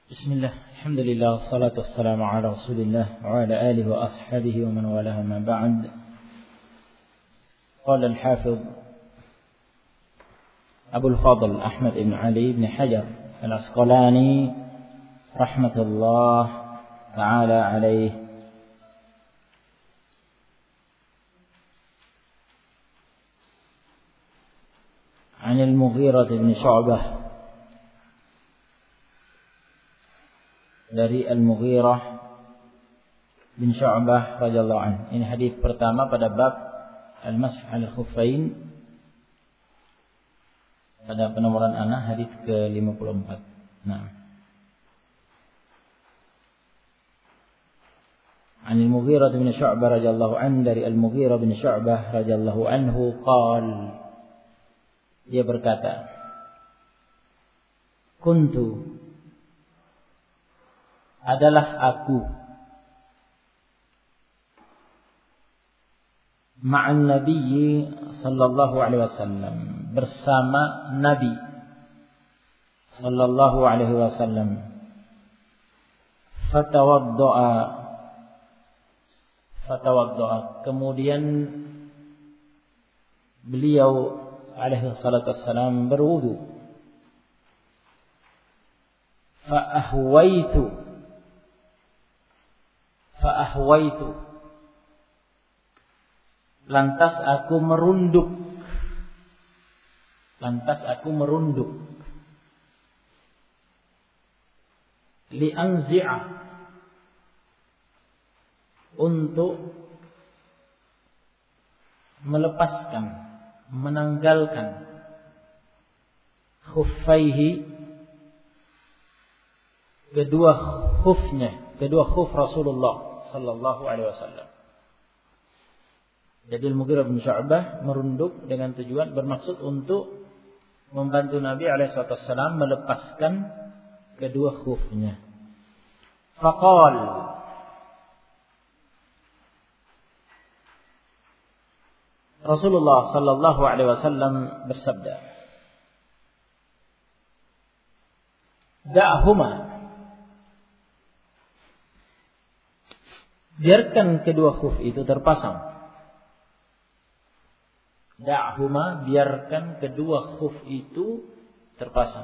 Bismillah, alhamdulillah, wassalatu wassalamu ala rasulillah wa ala alihi wa ashabihi wa man walaha ma ba'd. Qala al-hafidh Abu al-Fadl Ahmad ibn Ali ibn Hajar al-Asqalani rahmatullah ta'ala alaih, an al-Mughirah ibn Syu'bah, dari Al-Mughirah bin Syu'bah radhiyallahu anhu. Ini hadis pertama pada bab al-masah al-khuffain pada penomoran ana hadis ke-54. Nah. An Al-Mughirah bin Syu'bah radhiyallahu anhu, dari Al-Mughirah bin Syu'bah radhiyallahu anhu qala, dia berkata, kuntu, adalah aku, ma'an nabiyyi sallallahu alaihi wasallam, bersama Nabi sallallahu alaihi wasallam, fatawadda'a, kemudian beliau alaihi salatu wassalam berwudu, Fa'ahwaitu, lantas aku merunduk, li'anzi'a, untuk melepaskan, menanggalkan, khuffaihi, kedua khuf Rasulullah sallallahu alaihi wasallam. Jadi Al-Mughirah bin Syu'bah merunduk dengan tujuan, bermaksud untuk membantu Nabi alaihi wasallam melepaskan kedua khufnya. Faqal, Rasulullah sallallahu alaihi wasallam bersabda, da'huma, biarkan kedua khuf itu terpasang. Da'huma, biarkan kedua khuf itu terpasang.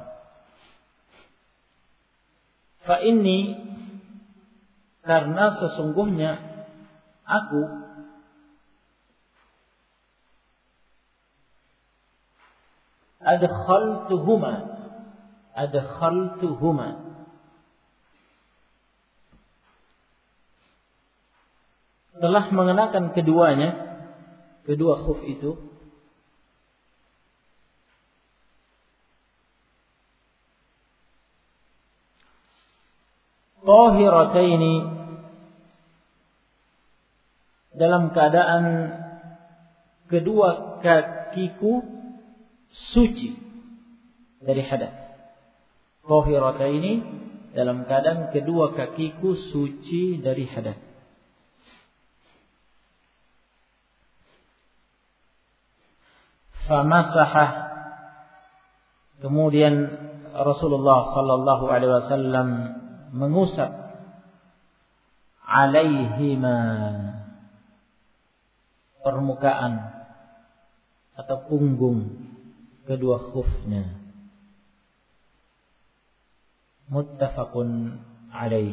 Fa inni, karena sesungguhnya aku, adkhaltuhuma, telah mengenakan keduanya, kedua khuf itu, tahirataini, dalam keadaan kedua kakiku suci dari hadas. Tahirataini, dalam keadaan kedua kakiku suci dari hadas. Famasahah, kemudian Rasulullah sallallahu alaihi wasallam mengusap, alaihima, permukaan atau punggung kedua khufnya. Muttafaqun alaih,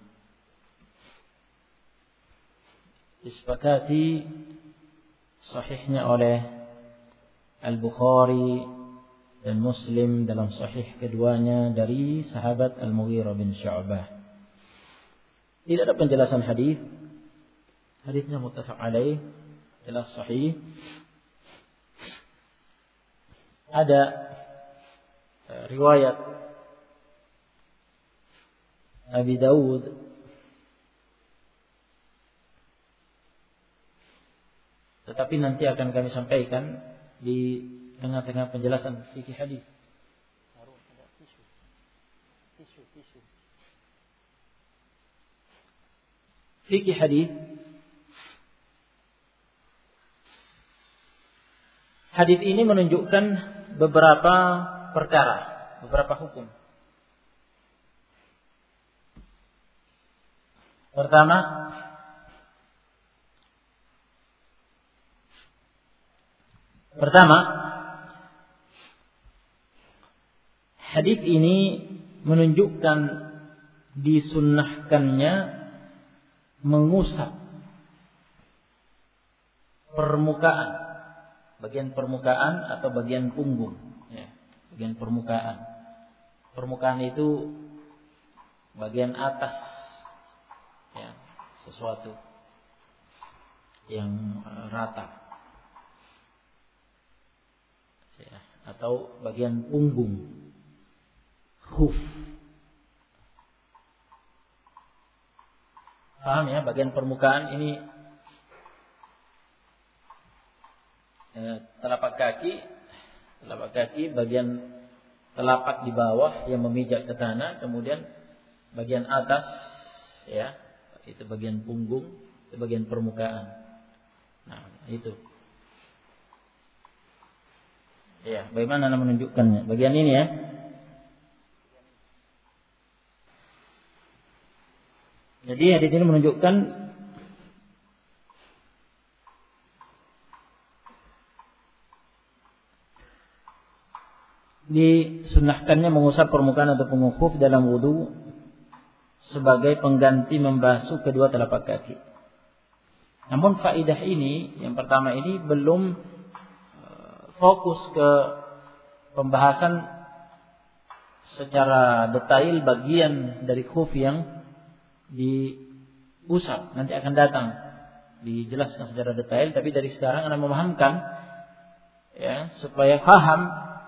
disepakati sahihnya oleh Al-Bukhari dan Muslim dalam sahih keduanya dari sahabat Al-Mughirah bin Syu'bah. Tidak ada penjelasan hadis. Hadisnya muttafaq alaih, jelas sahih. Ada riwayat Abi Dawud tetapi nanti akan kami sampaikan di tengah-tengah penjelasan fikih hadis. Fikih hadis. Hadis ini menunjukkan beberapa perkara, beberapa hukum. Pertama, hadis ini menunjukkan disunnahkannya mengusap permukaan, bagian permukaan atau bagian punggung, ya, bagian permukaan. Permukaan itu bagian atas, ya, sesuatu yang rata, ya, atau bagian punggung, khuf. Paham ya, bagian permukaan ini telapak kaki bagian telapak di bawah yang memijak ke tanah, kemudian bagian atas, ya, itu bagian punggung, itu bagian permukaan. Nah, itu. Ya, bagaimana Anda menunjukkannya? Bagian ini ya. Jadi hadis ini menunjukkan disunnahkannya mengusap permukaan atau punggung khuf dalam wudu sebagai pengganti membasuh kedua telapak kaki. Namun faidah ini, yang pertama ini belum fokus ke pembahasan secara detail bagian dari khuf yang diusap. Nanti akan datang dijelaskan secara detail, tapi dari sekarang Anda memahamkan, ya, supaya paham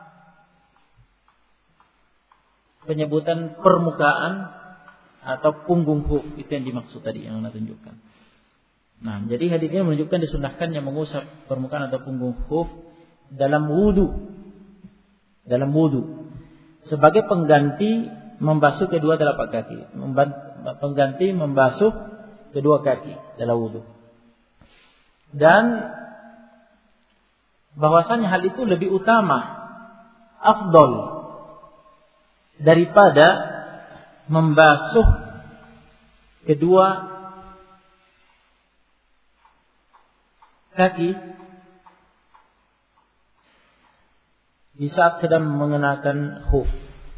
penyebutan permukaan atau punggung khuf itu yang dimaksud tadi yang Anda tunjukkan. Nah, jadi hadis ini menunjukkan disunnahkannya mengusap permukaan atau punggung khuf dalam wudu sebagai pengganti membasuh kedua telapak kaki, pengganti membasuh kedua kaki dalam wudu. Dan bahwasanya hal itu lebih utama, afdol, daripada membasuh kedua kaki di saat sedang mengenakan khuf.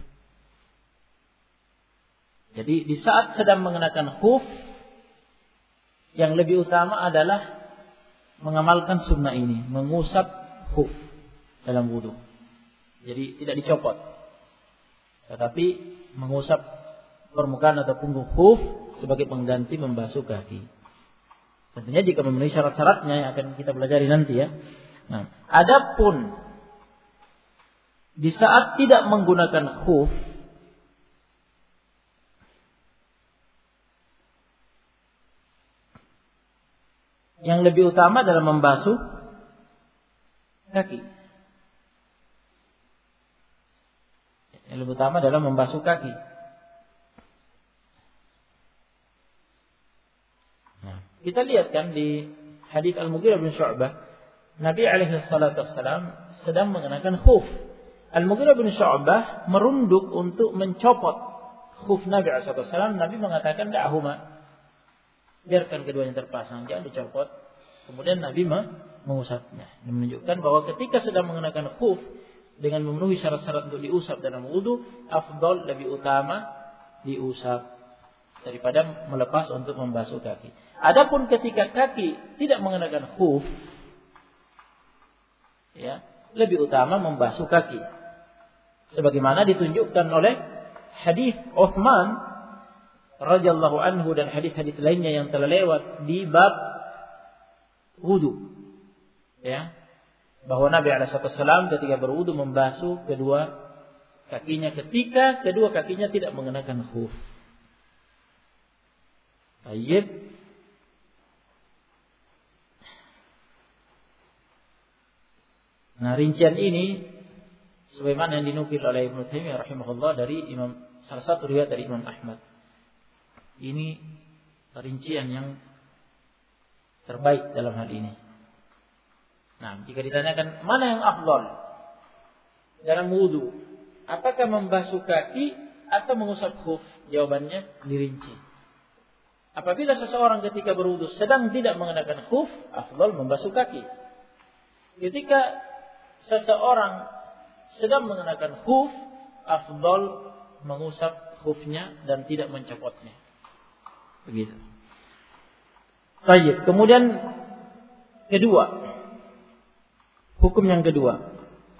Jadi di saat sedang mengenakan khuf, yang lebih utama adalah mengamalkan sunnah ini, mengusap khuf dalam wudu. Jadi tidak dicopot, tetapi mengusap permukaan atau punggung khuf sebagai pengganti membasuh kaki. Tentunya jika memenuhi syarat-syaratnya yang akan kita pelajari nanti, ya. Nah, adapun di saat tidak menggunakan khuf, yang lebih utama adalah membasuh kaki. Yang lebih utama adalah membasuh kaki. Nah, kita lihat kan di hadis Al-Mughirah bin Syu'bah, Nabi alaihi salatu wassalam sedang mengenakan khuf. Al-Mughirah bin Syu'bah merunduk untuk mencopot khuf Nabi alaihi salatu wassalam. Nabi mengatakan, da'huma, biarkan keduanya terpasang, jangan dicopot. Kemudian Nabi mengusapnya. Ini menunjukkan bahwa ketika sedang mengenakan khuf dengan memenuhi syarat-syarat untuk diusap dalam wudu, afdal, lebih utama diusap daripada melepas untuk membasuh kaki. Adapun ketika kaki tidak mengenakan khuf, ya, lebih utama membasuh kaki. Sebagaimana ditunjukkan oleh hadis Utsman radhiyallahu anhu dan hadis-hadis lainnya yang telah lewat di bab wudu, ya, bahwa Nabi alaihissalam ketika berwudu membasuh kedua kakinya ketika kedua kakinya tidak mengenakan khuf. Baik. Nah, rincian ini sebagaimana yang dinukil oleh Ibnu Taimiyah rahimahullah dari salah satu riwayat dari Imam Ahmad. Ini rincian yang terbaik dalam hal ini. Nah, jika ditanyakan mana yang afdal dalam wudu, apakah membasuh kaki atau mengusap khuf? Jawabannya dirinci. apabila seseorang ketika berwudu sedang tidak mengenakan khuf, afdal membasuh kaki. Ketika seseorang sedang mengenakan khuf, afdal mengusap khufnya dan tidak mencopotnya. Begitu. Baik, kemudian kedua, hukum yang kedua,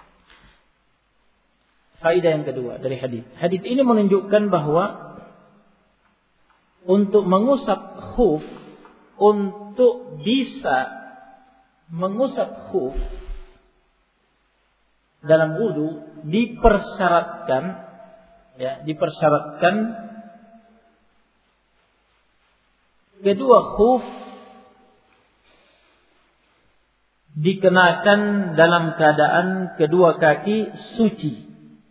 faedah yang kedua dari hadis. Hadis ini menunjukkan bahwa untuk mengusap khuf, untuk bisa mengusap khuf dalam wudu dipersyaratkan kedua khuf dikenakan dalam keadaan kedua kaki suci.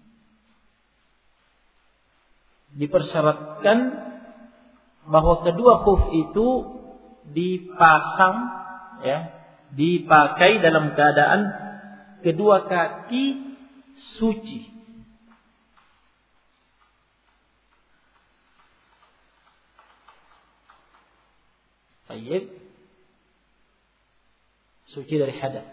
Dipersyaratkan bahwa kedua khuf itu dipasang, dipakai dalam keadaan kedua kaki suci. Baik. Suci dari hadas.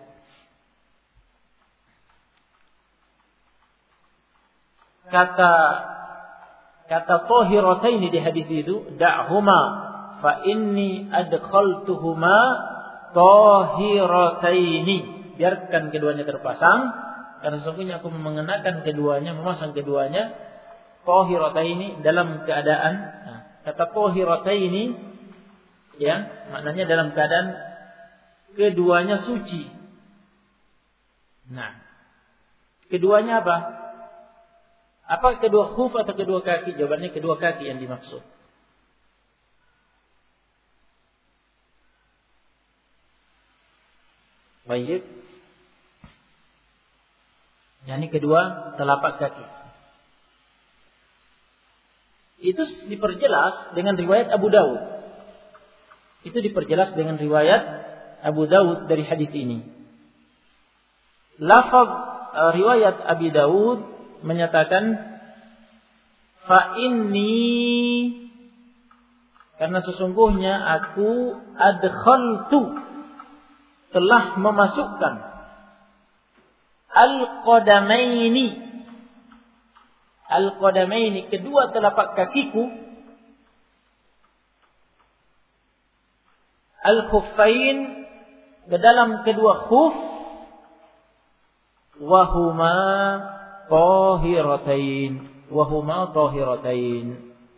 Kata tahirataini di hadis itu, da'huma fa inni adkhaltuhuma tahirataini. Biarkan keduanya terpasang, karena sesungguhnya aku mengenakan keduanya, memasang keduanya tahirataini dalam keadaan. Kata tahirataini maknanya dalam keadaan keduanya suci. Nah, keduanya apa? Apa kedua khuf atau kedua kaki? Jawabannya kedua kaki yang dimaksud. Baik. Yani kedua telapak kaki. Itu diperjelas dengan riwayat Abu Dawud. Itu diperjelas dengan riwayat Abu Dawud dari hadis ini. Lafaz riwayat Abi Dawud menyatakan fa inni, karena sesungguhnya aku adkhaltu, telah memasukkan al-qadamaini kedua telapak kakiku, al-khuffain ke dalam kedua khuf, wahuma tahiratain,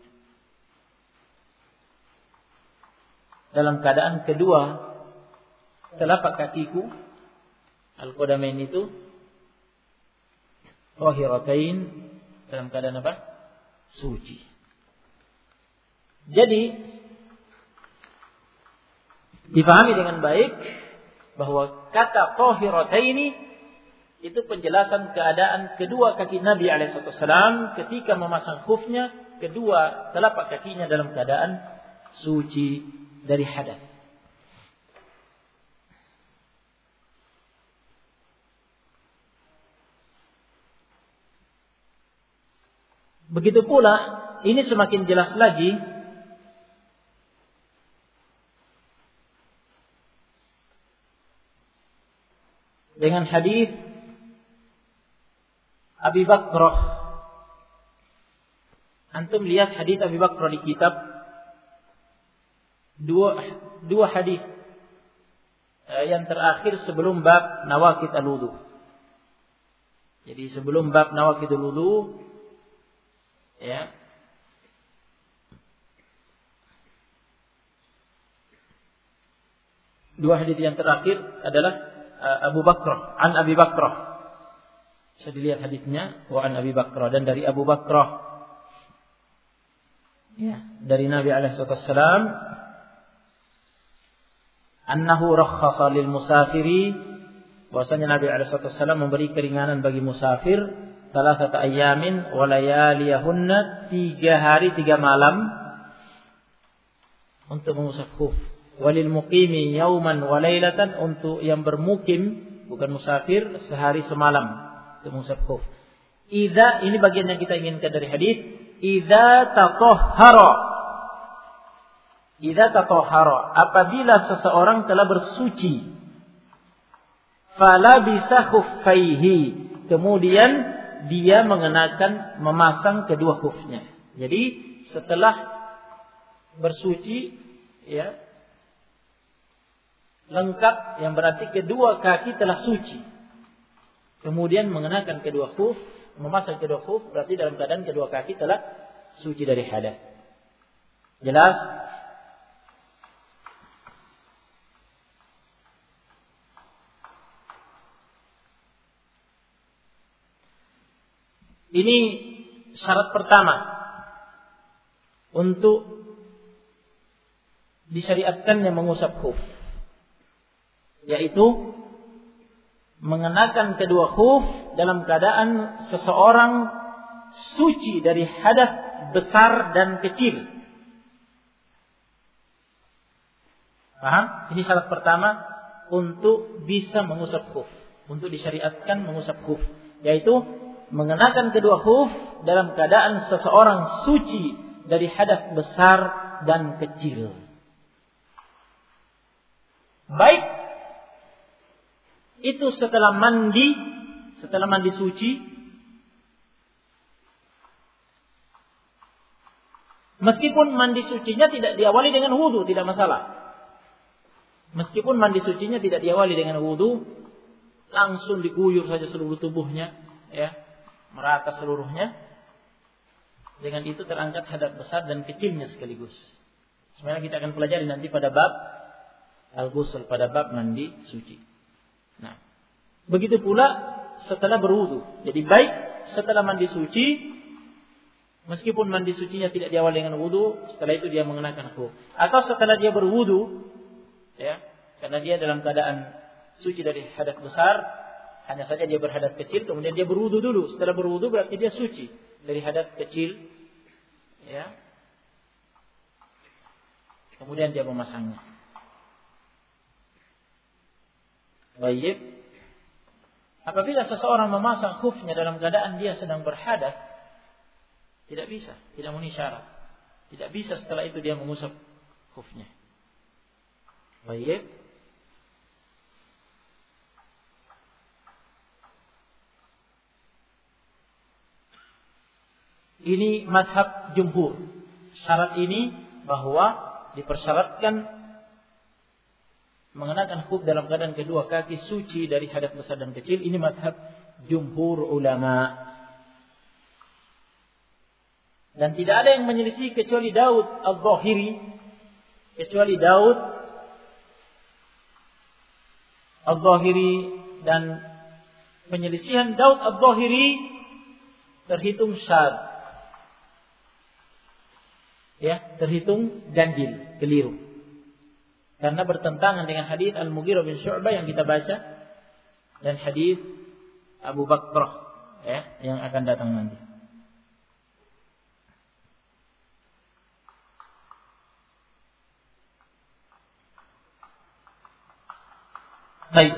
dalam keadaan kedua telapak kakiku al-qadamain itu tahiratain, dalam keadaan apa? Suci. Jadi dipahami dengan baik bahwa kata tahirataini itu penjelasan keadaan kedua kaki Nabi alaihissalam ketika memasang khufnya, kedua telapak kakinya dalam keadaan suci dari hadas. Begitu pula ini semakin jelas lagi dengan hadis Abi Bakrah. Antum lihat hadis Abi Bakrah di kitab, dua hadis yang terakhir sebelum bab nawaqid al-wudu. Jadi sebelum bab nawaqid al-wudu, dua hadis yang terakhir adalah Abu Bakrah, an Abi Bakrah. Bisa dilihat hadisnya, wa an Abi Bakrah, dan dari Abu Bakrah, dari Nabi alaihissalam, annahu rakhasa lil musafiri, bahwasanya Nabi alaihissalam memberi keringanan bagi musafir, thalathata ayyamin wa layaliyahunna, 3 hari 3 malam untuk mengusap khuf. Walil muqimi yauman wa lailatan, untuk yang bermukim bukan musafir, sehari semalam untuk mengusap khuf. Idza, ini bagian yang kita inginkan dari hadis, idza tatahhara, idza tatahhara, apabila seseorang telah bersuci, fala bisa khuffaihi, kemudian dia memasang kedua khufnya. Jadi setelah bersuci, ya, lengkap, yang berarti kedua kaki telah suci, kemudian mengenakan kedua khuf, memasang kedua khuf, berarti dalam keadaan kedua kaki telah suci dari hadas. Jelas? Ini syarat pertama untuk disyariatkannya mengusap khuf, yaitu mengenakan kedua khuf dalam keadaan seseorang suci dari hadas besar dan kecil. Paham? Ini syarat pertama untuk bisa mengusap khuf, untuk disyariatkan mengusap khuf, yaitu mengenakan kedua khuf dalam keadaan seseorang suci dari hadas besar dan kecil. Baik itu setelah mandi suci, meskipun mandi sucinya tidak diawali dengan wudu, tidak masalah. Meskipun mandi sucinya tidak diawali dengan wudu, langsung diguyur saja seluruh tubuhnya, ya, merata seluruhnya. Dengan itu terangkat hadas besar dan kecilnya sekaligus. Sebenarnya kita akan pelajari nanti pada bab al-ghusl, pada bab mandi suci. Nah, begitu pula setelah berwudu. Jadi baik setelah mandi suci, meskipun mandi sucinya tidak diawali dengan wudu, setelah itu dia mengenakan khuf. Atau setelah dia berwudu, ya, karena dia dalam keadaan suci dari hadas besar, hanya saja dia berhadas kecil, kemudian dia berwudu dulu. Setelah berwudu berarti dia suci dari hadas kecil, ya. Kemudian dia memasangnya. Baik. Apabila seseorang memasang khufnya dalam keadaan dia sedang berhadas, tidak bisa, tidak memenuhi syarat. Tidak bisa setelah itu dia mengusap khufnya. Baik. Ini mazhab jumhur. Syarat ini bahwa dipersyaratkan mengenakan khuf dalam keadaan kedua kaki suci dari hadas besar dan kecil. Ini mazhab jumhur ulama. Dan tidak ada yang menyelisih kecuali Daud al-Zahiri. Kecuali Daud al-Zahiri, dan penyelisihan Daud al-Zahiri terhitung syadz. Ya, terhitung ganjil, keliru. Karena bertentangan dengan hadis Al-Mughirah bin Syu'bah yang kita baca dan hadis Abu Bakrah, ya, yang akan datang nanti. Baik.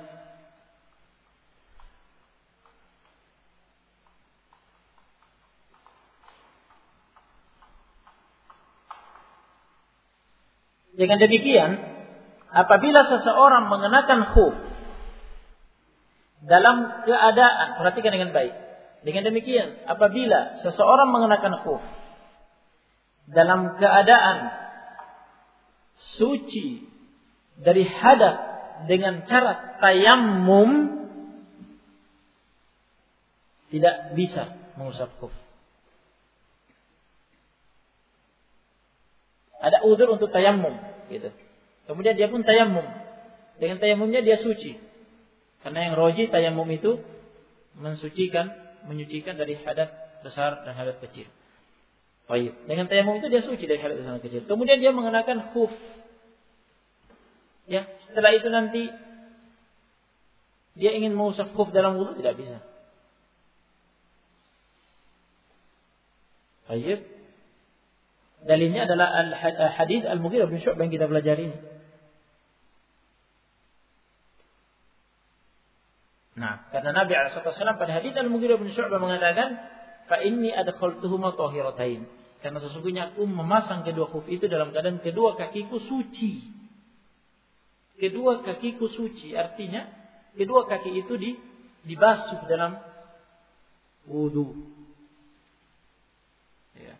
Dengan demikian, apabila seseorang mengenakan khuf dalam keadaan, perhatikan dengan baik. Dengan demikian, apabila seseorang mengenakan khuf dalam keadaan suci dari hadas dengan cara tayammum, tidak bisa mengusap khuf. Ada udzur untuk tayammum, gitu. Kemudian dia pun tayammum. Dengan tayammumnya dia suci. Karena yang roji tayammum itu menyucikan dari hadas besar dan hadas kecil. Baik. Dengan tayammum itu dia suci dari hadas besar dan kecil. Kemudian dia mengenakan khuf. Ya, setelah itu nanti dia ingin mengusap khuf dalam wudu, tidak bisa. Baik. Dalilnya adalah hadis Al-Mughirah bin Syu'bah yang kita pelajari ini. Nah, karena Nabi SAW pada hadis Al-Mughirah bin Syu'bah mengatakan, "Fa inni adkhaltuhuma tahiratain." Karena sesungguhnya aku memasang kedua khuf itu dalam keadaan kedua kakiku suci. Kedua kakiku suci, artinya kedua kaki itu dibasuh dalam wudu. Ya.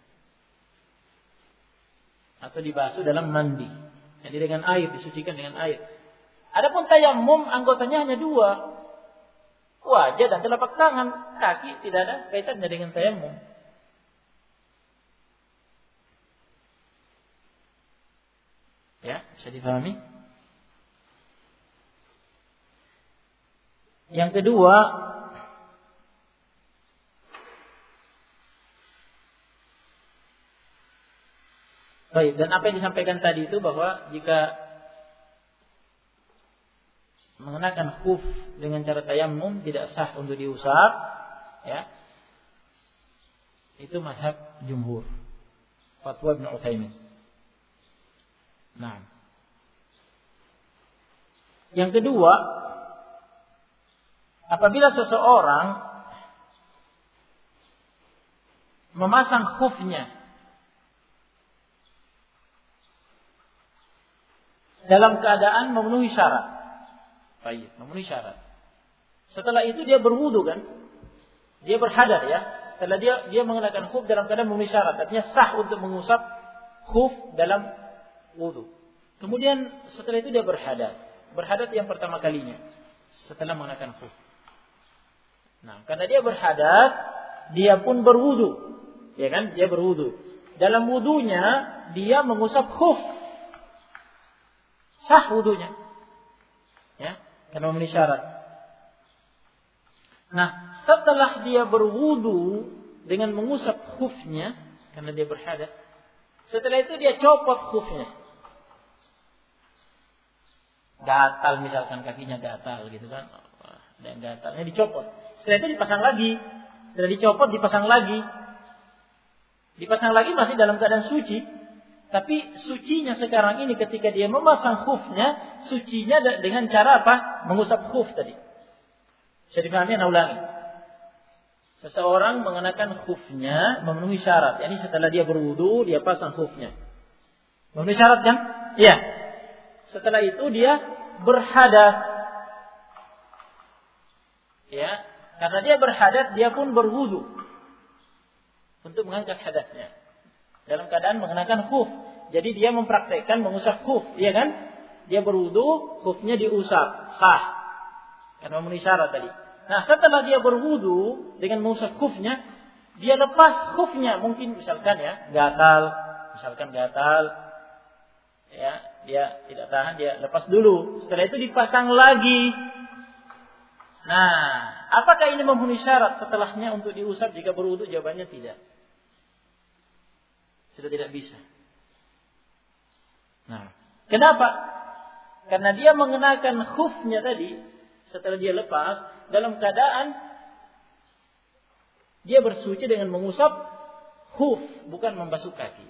Atau dibasuh dalam mandi. Jadi dengan air, disucikan dengan air. Adapun tayammum anggotanya hanya dua. Wajah dan telapak tangan. Kaki tidak ada kaitannya dengan tayammum. Ya, bisa dipahami? Yang kedua, baik, dan apa yang disampaikan tadi itu bahwa jika mengenakan khuf dengan cara tayammum tidak sah untuk diusap, ya. Itu mazhab jumhur. Fatwa Ibnu Utsaimin. Nah. Yang kedua, apabila seseorang memasang khufnya dalam keadaan memenuhi syarat. Baik, memenuhi syarat. Setelah itu dia berwudu kan? Dia berhadath ya. Setelah dia mengenakan khuf dalam keadaan memenuhi syarat, artinya sah untuk mengusap khuf dalam wudu. Kemudian setelah itu dia berhadath. Berhadath yang pertama kalinya setelah mengenakan khuf. Nah, karena dia berhadath, dia pun berwudu. Ya kan? Dia berwudu. Dalam wudunya dia mengusap khuf. Sah wudunya. Ya, karena memenuhi syarat. Nah, setelah dia berwudu dengan mengusap khufnya karena dia berhadath, setelah itu dia copot khufnya. Gatal misalkan kakinya gatal gitu kan. Ada yang gatalnya dicopot. Setelah itu dipasang lagi. Setelah dicopot dipasang lagi. Dipasang lagi masih dalam keadaan suci. Tapi sucinya sekarang ini ketika dia memasang khufnya, sucinya dengan cara apa? Mengusap khuf tadi. Bisa dipahami? Nah, ulangi. Seseorang mengenakan khufnya memenuhi syarat. Yani setelah dia berwudu, dia pasang khufnya. Memenuhi syarat kan? Iya. Setelah itu dia berhadath. Ya, karena dia berhadath, dia pun berwudu untuk mengangkat hadatsnya. Dalam keadaan mengenakan khuf. Jadi dia mempraktekkan mengusap khuf, iya kan? Dia berwudu, khufnya diusap, sah. Karena memenuhi syarat tadi. Nah, setelah dia berwudu dengan mengusap khufnya, dia lepas khufnya, mungkin misalkan ya, gatal. Ya, dia tidak tahan, dia lepas dulu. Setelah itu dipasang lagi. Nah, apakah ini memenuhi syarat setelahnya untuk diusap jika berwudu? Jawabannya tidak. Sudah tidak bisa. Nah, kenapa? Karena dia mengenakan khufnya tadi, setelah dia lepas, dalam keadaan dia bersuci dengan mengusap khuf, bukan membasuh kaki.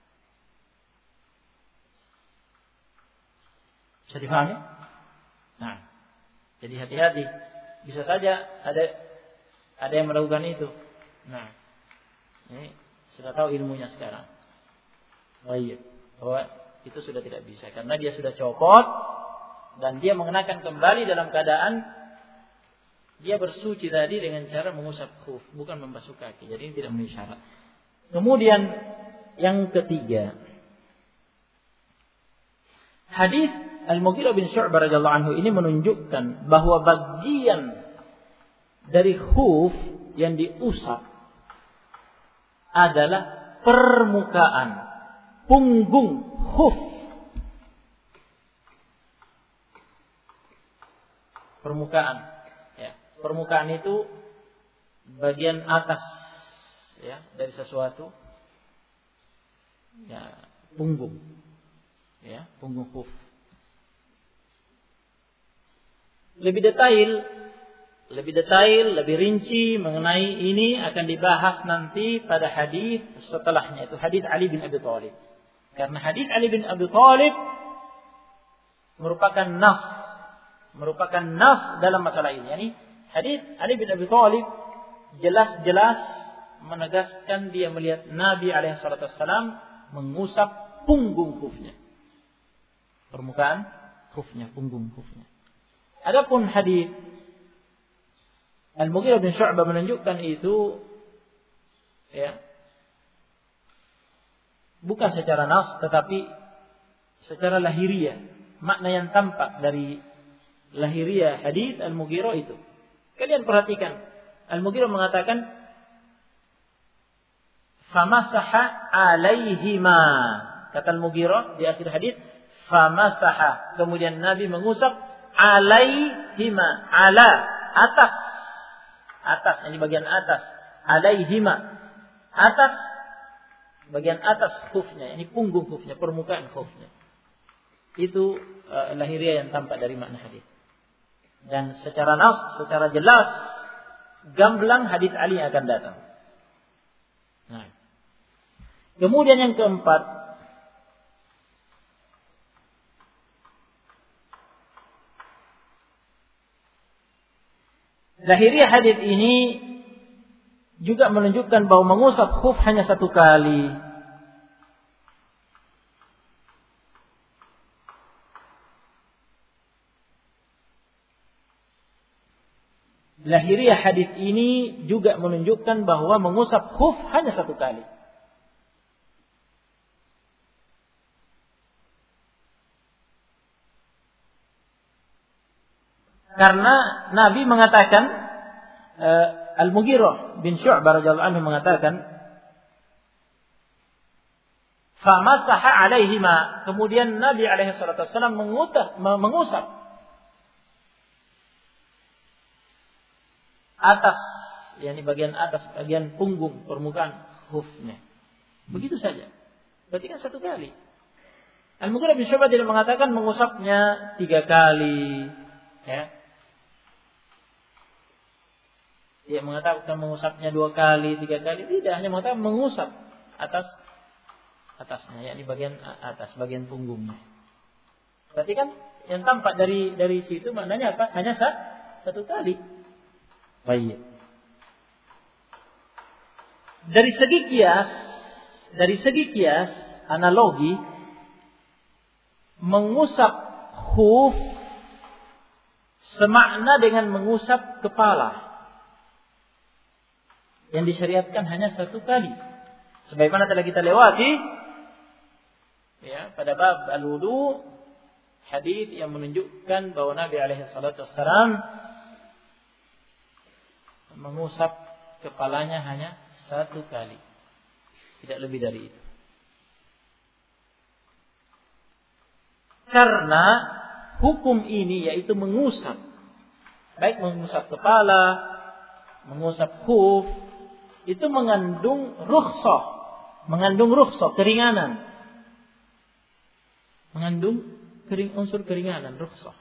Bisa dipahami? Nah, jadi hati-hati. Bisa saja ada yang melakukan itu. Nah, ini sudah tahu ilmunya sekarang. Baik, bahwa itu sudah tidak bisa karena dia sudah copot dan dia mengenakan kembali dalam keadaan dia bersuci tadi dengan cara mengusap khuf, bukan membasuh kaki. Jadi ini tidak memenuhi syarat. Kemudian yang ketiga, hadis Al-Mughirah bin Syu'bah radhiyallahu anhu ini menunjukkan bahwa bagian dari khuf yang diusap adalah permukaan punggung khuf. Permukaan, ya. Permukaan itu bagian atas, ya, dari sesuatu. Ya, punggung. Ya, punggung khuf. Lebih detail, lebih rinci mengenai ini akan dibahas nanti pada hadis setelahnya, itu hadis Ali bin Abi Thalib. Karena hadis Ali bin Abi Thalib merupakan nas dalam masalah ini. Yani hadis Ali bin Abi Thalib jelas-jelas menegaskan dia melihat Nabi SAW mengusap punggung khufnya. Permukaan khufnya, punggung khufnya. Adapun hadis Al-Mughirah bin Syu'bah menunjukkan itu ya, bukan secara nas tetapi secara lahiriah. Makna yang tampak dari lahiriah hadis Al-Mughirah itu. Kalian perhatikan, Al-Mughirah mengatakan famasaha alaihima. Kata Al-Mughirah di akhir hadis famasaha, kemudian Nabi mengusap alaihima, ala atas, atas ini bagian atas, alaihima atas, bagian atas khufnya, ini punggung khufnya, permukaan khufnya. Itu lahiriah yang tampak dari makna hadis. Dan secara nas, secara jelas gamblang hadis Ali akan datang. Nah. Kemudian yang keempat, lahiriah hadis ini juga menunjukkan bahwa mengusap khuf hanya satu kali. Lahiriah hadis ini juga menunjukkan bahwa mengusap khuf hanya satu kali. Karena Nabi mengatakan, Al-Mughirah bin Syu'bah radhiyallahu anhu mengatakan, famasaha alaihima, kemudian Nabi alaihi salatu wasallam mengusap atas, yakni bagian atas, bagian punggung, permukaan khufnya. Begitu saja. Berarti kan satu kali. Al-Mughirah bin Syu'bah tidak mengatakan mengusapnya 3 kali, ya. Dia mengatakan mengusapnya 2 kali, 3 kali, tidak, hanya mengatakan mengusap atasnya, yakni bagian atas, bagian punggungnya. Berarti kan yang tampak dari situ maknanya apa? Hanya satu kali. Baik. Dari segi kias, analogi, mengusap khuf semakna dengan mengusap kepala. Yang disyariatkan hanya 1 kali. Sebagaimana telah kita lewati ya, pada bab al-wudu, hadis yang menunjukkan bahwa Nabi alaihi salatu wassalam mengusap kepalanya hanya 1 kali. Tidak lebih dari itu. Karena hukum ini yaitu mengusap, baik mengusap kepala, mengusap khuf, itu mengandung rukhsah, keringanan. Mengandung unsur keringanan, rukhsah.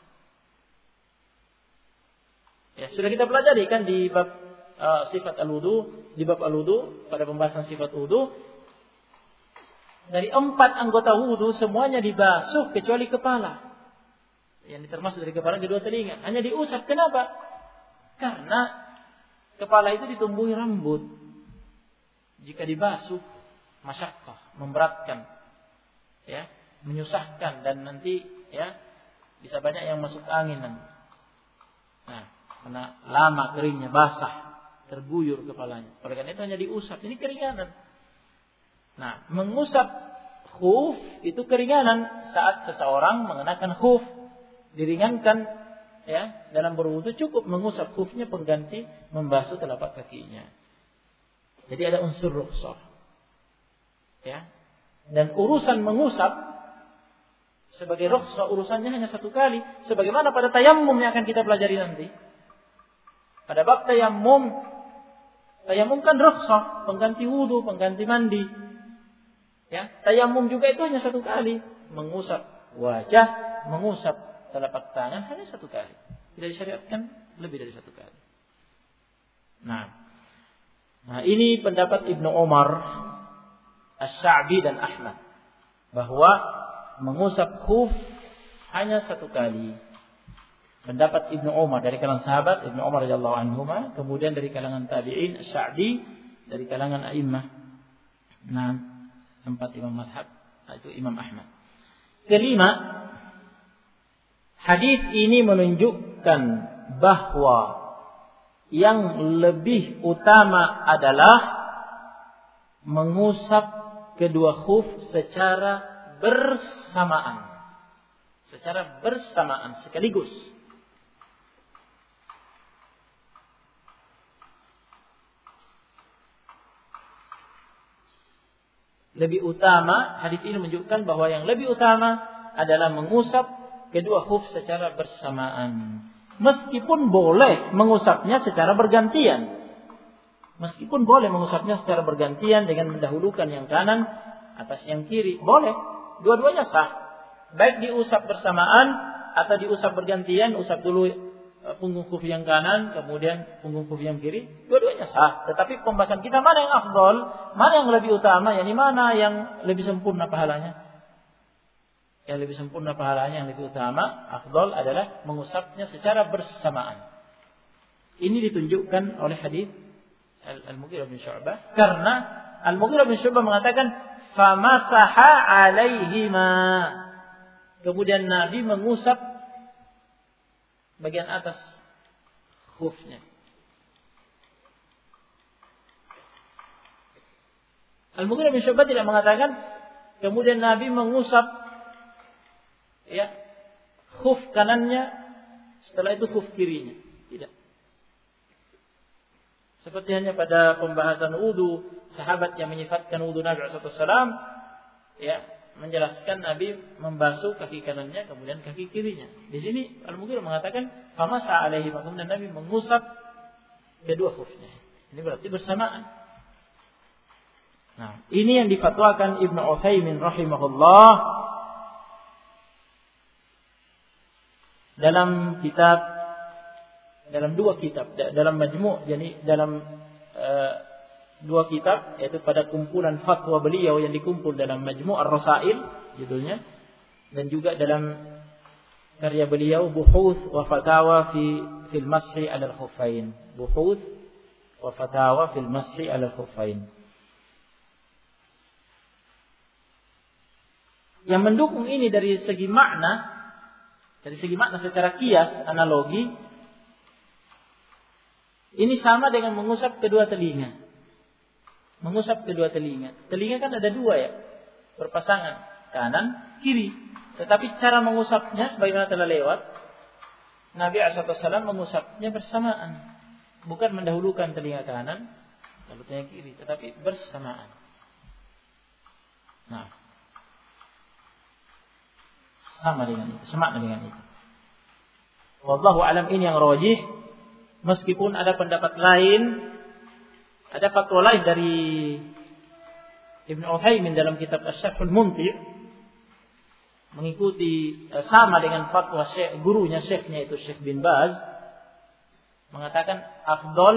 Ya, sudah kita pelajari kan di bab sifat al-wudu, di bab al-wudu pada pembahasan sifat wudu. Dari 4 anggota wudu semuanya dibasuh kecuali kepala. Yang termasuk dari kepala kedua telinga, hanya diusap. Kenapa? Karena kepala itu ditumbuhi rambut. Jika dibasuh, masyaqqah, memberatkan, ya, menyusahkan, dan nanti ya bisa banyak yang masuk angin nanti. Nah, karena lama keringnya, basah, terguyur kepalanya. Oleh karena itu hanya diusap. Ini keringanan. Nah, mengusap khuf itu keringanan saat seseorang mengenakan khuf, diringankan ya, dalam berwudu cukup mengusap khufnya pengganti membasuh telapak kakinya. Jadi ada unsur rukhsah. Ya. Dan urusan mengusap sebagai rukhsah urusannya hanya 1 kali, sebagaimana pada tayammum yang akan kita pelajari nanti. Pada bab tayammum kan rukhsah, pengganti wudu, pengganti mandi. Ya, tayammum juga itu hanya 1 kali, mengusap wajah, mengusap telapak tangan hanya 1 kali. Tidak disyariatkan lebih dari 1 kali. Nah, ini pendapat Ibnu Umar, Asy-Sya'bi dan Ahmad, bahwa mengusap khuf hanya 1 kali. Pendapat Ibnu Umar dari kalangan sahabat Ibnu Umar radhiyallahu anhuma, kemudian dari kalangan tabi'in Asy-Sya'bi dari kalangan a'immah. Nah, 4 imam mazhab, itu Imam Ahmad. Kelima, hadis ini menunjukkan bahwa yang lebih utama adalah mengusap kedua khuf secara bersamaan. Secara bersamaan, sekaligus. Lebih utama, hadis ini menunjukkan bahwa yang lebih utama adalah mengusap kedua khuf secara bersamaan. Meskipun boleh mengusapnya secara bergantian. Meskipun boleh mengusapnya secara bergantian dengan mendahulukan yang kanan atas yang kiri. Boleh. Dua-duanya sah. Baik diusap bersamaan atau diusap bergantian. Usap dulu punggung khuf yang kanan, kemudian punggung khuf yang kiri. Dua-duanya sah. Tetapi pembahasan kita mana yang afdol, mana yang lebih utama, yakni mana yang lebih sempurna pahalanya. Yang lebih sempurna pahalanya, yang lebih utama, afdol adalah mengusapnya secara bersamaan. Ini ditunjukkan oleh hadis Al-Mughirah bin Syu'bah, karena Al-Mughirah bin Syu'bah mengatakan famasaha alaihima. Kemudian Nabi mengusap bagian atas khufnya. Al-Mughirah bin Syu'bah tidak mengatakan kemudian Nabi mengusap khuf kanannya, setelah itu khuf kirinya. Tidak. Seperti hanya pada pembahasan wudu, sahabat yang menyifatkan wudu Nabi SAW, menjelaskan Nabi membasuh kaki kanannya, kemudian kaki kirinya. Di sini Al-Mughirah mengatakan, famasa alaihi, kemudian Nabi mengusap kedua khufnya. Ini berarti bersamaan. Nah, ini yang difatwakan Ibnu Utsaimin rahimahullah dalam dua kitab, dalam majmu', jadi dalam dua kitab, yaitu pada kumpulan fatwa beliau yang dikumpul dalam Majmu' Ar-Rasail judulnya, dan juga dalam karya beliau Buhuth wa Fatawa fil Mashi 'ala al-Khuffain. Buhuth wa Fatawa fil Mashi 'ala al-Khuffain. Yang mendukung ini dari segi makna secara kias, analogi, ini sama dengan mengusap kedua telinga. Mengusap kedua telinga. Telinga kan ada dua ya, berpasangan, kanan, kiri. Tetapi cara mengusapnya sebagaimana telah lewat, Nabi SAW mengusapnya bersamaan. Bukan mendahulukan telinga kanan, lalu telinga kiri, tetapi bersamaan. Nah, sama dengan itu, semakna dengan itu. Wallahu alam, ini yang rajih. Meskipun ada pendapat lain, ada fatwa lain dari Ibnu Utsaimin dalam kitab Asy-Syarhul Mumti', mengikuti sama dengan fatwa gurunya, syekhnya itu Syekh bin Baz, mengatakan afdal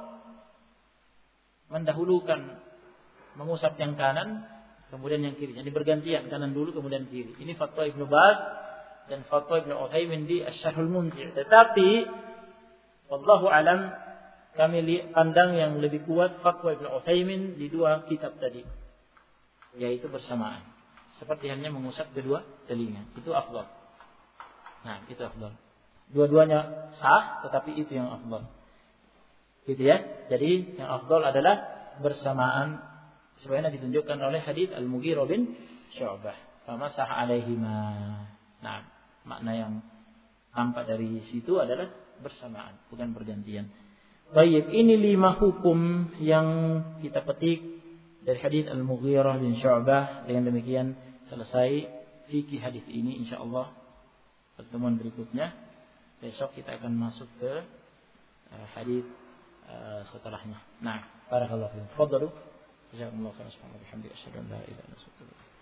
mendahulukan mengusap yang kanan kemudian yang kiri. Jadi bergantian, kanan dulu kemudian kiri. Ini fatwa Ibnu Baz dan fatwa Ibnu Utsaimin di Asy-Syarhul Mumti'. Tetapi wallahu alam, kami pandang yang lebih kuat fatwa Ibnu Utsaimin di dua kitab tadi, yaitu bersamaan. Seperti hanya mengusap kedua telinga, itu afdal. Nah, itu afdal. Dua-duanya sah, tetapi itu yang afdal. Gitu ya. Jadi yang afdal adalah bersamaan, sebagaimana ditunjukkan oleh hadis Al-Mughirah bin Syu'bah. Famasah alaihima. Nah, makna yang nampak dari situ adalah bersamaan, bukan bergantian. Baik, ini 5 hukum yang kita petik dari hadis Al-Mughirah bin Syu'bah. Dengan demikian selesai fikih hadis ini, insyaallah. Pertemuan berikutnya besok kita akan masuk ke hadis setelahnya. Nah, barakallahu fiikum. Tafadhalu. Jazakumullahu khairan. Alhamdulillah. Asyhadu an la ilaha illallah.